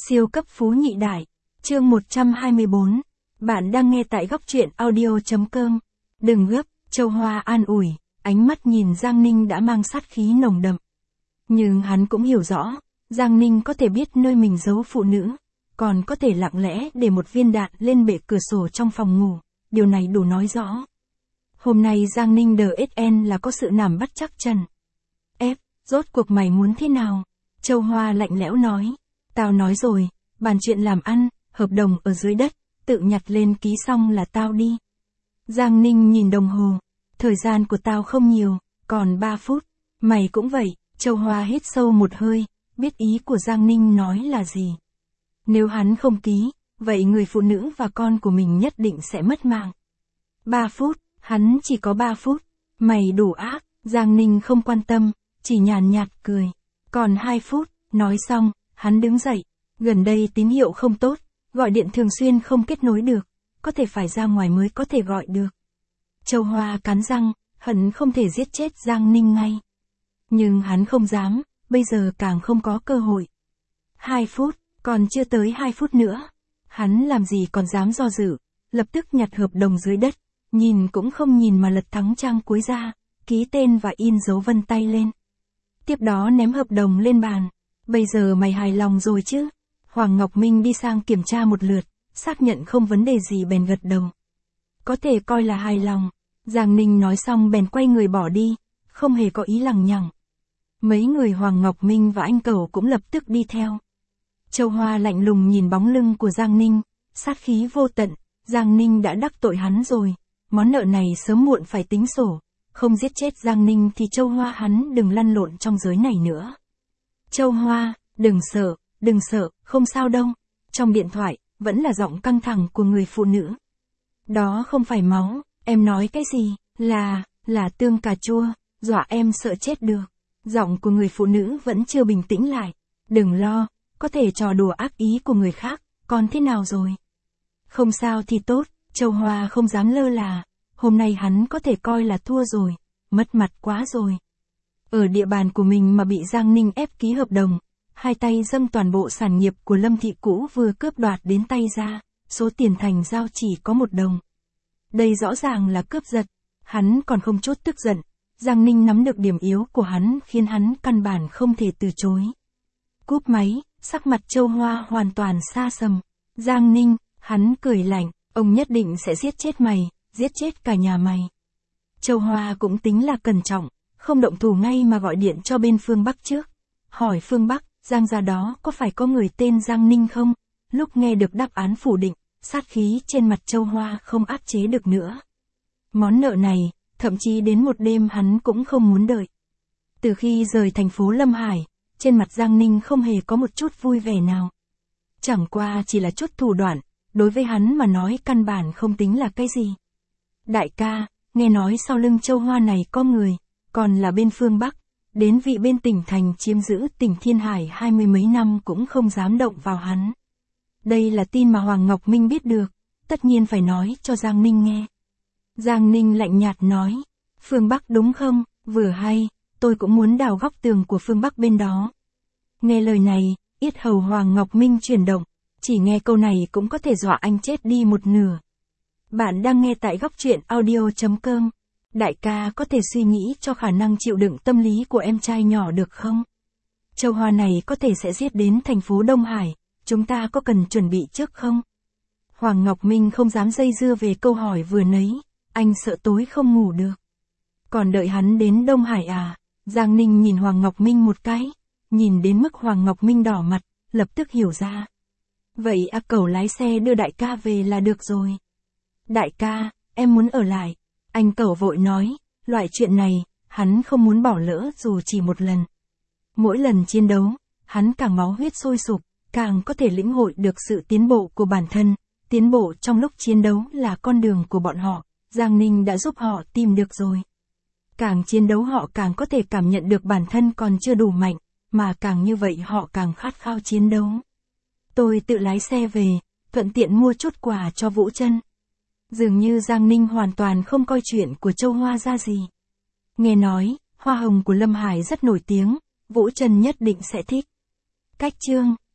Siêu cấp phú nhị đại. Chương 124. Bạn đang nghe tại góc truyện audio.com. Đừng gấp, Châu Hoa an ủi, ánh mắt nhìn Giang Ninh đã mang sát khí nồng đậm. Nhưng hắn cũng hiểu rõ, Giang Ninh có thể biết nơi mình giấu phụ nữ, còn có thể lặng lẽ để một viên đạn lên bệ cửa sổ trong phòng ngủ, điều này đủ nói rõ. Hôm nay Giang Ninh DSN là có sự nằm bắt chắc Trần. Rốt cuộc mày muốn thế nào? Châu Hoa lạnh lẽo nói. Tao nói rồi, bàn chuyện làm ăn, hợp đồng ở dưới đất, tự nhặt lên ký xong là tao đi. Giang Ninh nhìn đồng hồ. Thời gian của tao không nhiều, còn 3 phút. Mày cũng vậy. Châu Hoa hít sâu một hơi, biết ý của Giang Ninh nói là gì. Nếu hắn không ký, vậy người phụ nữ và con của mình nhất định sẽ mất mạng. 3 phút, hắn chỉ có 3 phút. Mày đủ ác. Giang Ninh không quan tâm, chỉ nhàn nhạt cười. Còn 2 phút, nói xong, hắn đứng dậy. Gần đây tín hiệu không tốt, gọi điện thường xuyên không kết nối được, có thể phải ra ngoài mới có thể gọi được. Châu Hoa cắn răng, hận không thể giết chết Giang Ninh ngay. Nhưng hắn không dám, bây giờ càng không có cơ hội. 2 phút, còn chưa tới 2 phút nữa. Hắn làm gì còn dám do dự, lập tức nhặt hợp đồng dưới đất, nhìn cũng không nhìn mà lật thắng trang cuối ra, ký tên và in dấu vân tay lên. Tiếp đó ném hợp đồng lên bàn. Bây giờ mày hài lòng rồi chứ? Hoàng Ngọc Minh đi sang kiểm tra một lượt, xác nhận không vấn đề gì bèn gật đầu. Có thể coi là hài lòng. Giang Ninh nói xong bèn quay người bỏ đi, không hề có ý lằng nhằng. Mấy người Hoàng Ngọc Minh và anh Cẩu cũng lập tức đi theo. Châu Hoa lạnh lùng nhìn bóng lưng của Giang Ninh, sát khí vô tận. Giang Ninh đã đắc tội hắn rồi, món nợ này sớm muộn phải tính sổ. Không giết chết Giang Ninh thì Châu Hoa hắn đừng lăn lộn trong giới này nữa. Châu Hoa, đừng sợ, không sao đâu. Trong điện thoại, vẫn là giọng căng thẳng của người phụ nữ. Đó không phải máu, em nói cái gì, là tương cà chua, dọa em sợ chết được. Giọng của người phụ nữ vẫn chưa bình tĩnh lại. Đừng lo, có thể trò đùa ác ý của người khác, còn thế nào rồi? Không sao thì tốt, Châu Hoa không dám lơ là. Hôm nay hắn có thể coi là thua rồi, mất mặt quá rồi. Ở địa bàn của mình mà bị Giang Ninh ép ký hợp đồng, hai tay dâng toàn bộ sản nghiệp của Lâm Thị cũ vừa cướp đoạt đến tay ra, số tiền thành giao chỉ có 1 đồng. Đây rõ ràng là cướp giật, hắn còn không chút tức giận. Giang Ninh nắm được điểm yếu của hắn khiến hắn căn bản không thể từ chối. Cúp máy, sắc mặt Châu Hoa hoàn toàn xa sầm. Giang Ninh, hắn cười lạnh, ông nhất định sẽ giết chết mày, giết chết cả nhà mày. Châu Hoa cũng tính là cẩn trọng, không động thủ ngay mà gọi điện cho bên phương Bắc trước. Hỏi phương Bắc, Giang gia đó có phải có người tên Giang Ninh không? Lúc nghe được đáp án phủ định, sát khí trên mặt Châu Hoa không áp chế được nữa. Món nợ này, thậm chí đến một đêm hắn cũng không muốn đợi. Từ khi rời thành phố Lâm Hải, trên mặt Giang Ninh không hề có một chút vui vẻ nào. Chẳng qua chỉ là chút thủ đoạn, đối với hắn mà nói căn bản không tính là cái gì. Đại ca, nghe nói sau lưng Châu Hoa này có người, còn là bên phương Bắc, đến vị bên tỉnh thành chiếm giữ tỉnh Thiên Hải 20 mấy năm cũng không dám động vào hắn. Đây là tin mà Hoàng Ngọc Minh biết được, tất nhiên phải nói cho Giang Ninh nghe. Giang Ninh lạnh nhạt nói, phương Bắc đúng không, vừa hay, tôi cũng muốn đào góc tường của phương Bắc bên đó. Nghe lời này, yết hầu Hoàng Ngọc Minh chuyển động, chỉ nghe câu này cũng có thể dọa anh chết đi một nửa. Bạn đang nghe tại góc truyện audio.com. Đại ca có thể suy nghĩ cho khả năng chịu đựng tâm lý của em trai nhỏ được không? Châu Hoa này có thể sẽ giết đến thành phố Đông Hải, chúng ta có cần chuẩn bị trước không? Hoàng Ngọc Minh không dám dây dưa về câu hỏi vừa nấy, anh sợ tối không ngủ được. Còn đợi hắn đến Đông Hải à? Giang Ninh nhìn Hoàng Ngọc Minh một cái, nhìn đến mức Hoàng Ngọc Minh đỏ mặt, lập tức hiểu ra. Vậy Cẩu lái xe đưa đại ca về là được rồi. Đại ca, em muốn ở lại. Anh Cẩu vội nói, loại chuyện này, hắn không muốn bỏ lỡ dù chỉ một lần. Mỗi lần chiến đấu, hắn càng máu huyết sôi sục, càng có thể lĩnh hội được sự tiến bộ của bản thân. Tiến bộ trong lúc chiến đấu là con đường của bọn họ, Giang Ninh đã giúp họ tìm được rồi. Càng chiến đấu họ càng có thể cảm nhận được bản thân còn chưa đủ mạnh, mà càng như vậy họ càng khát khao chiến đấu. Tôi tự lái xe về, thuận tiện mua chút quà cho Vũ Trân. Dường như Giang Ninh hoàn toàn không coi chuyện của Châu Hoa ra gì. Nghe nói, hoa hồng của Lâm Hải rất nổi tiếng, Vũ Trân nhất định sẽ thích. Cách chương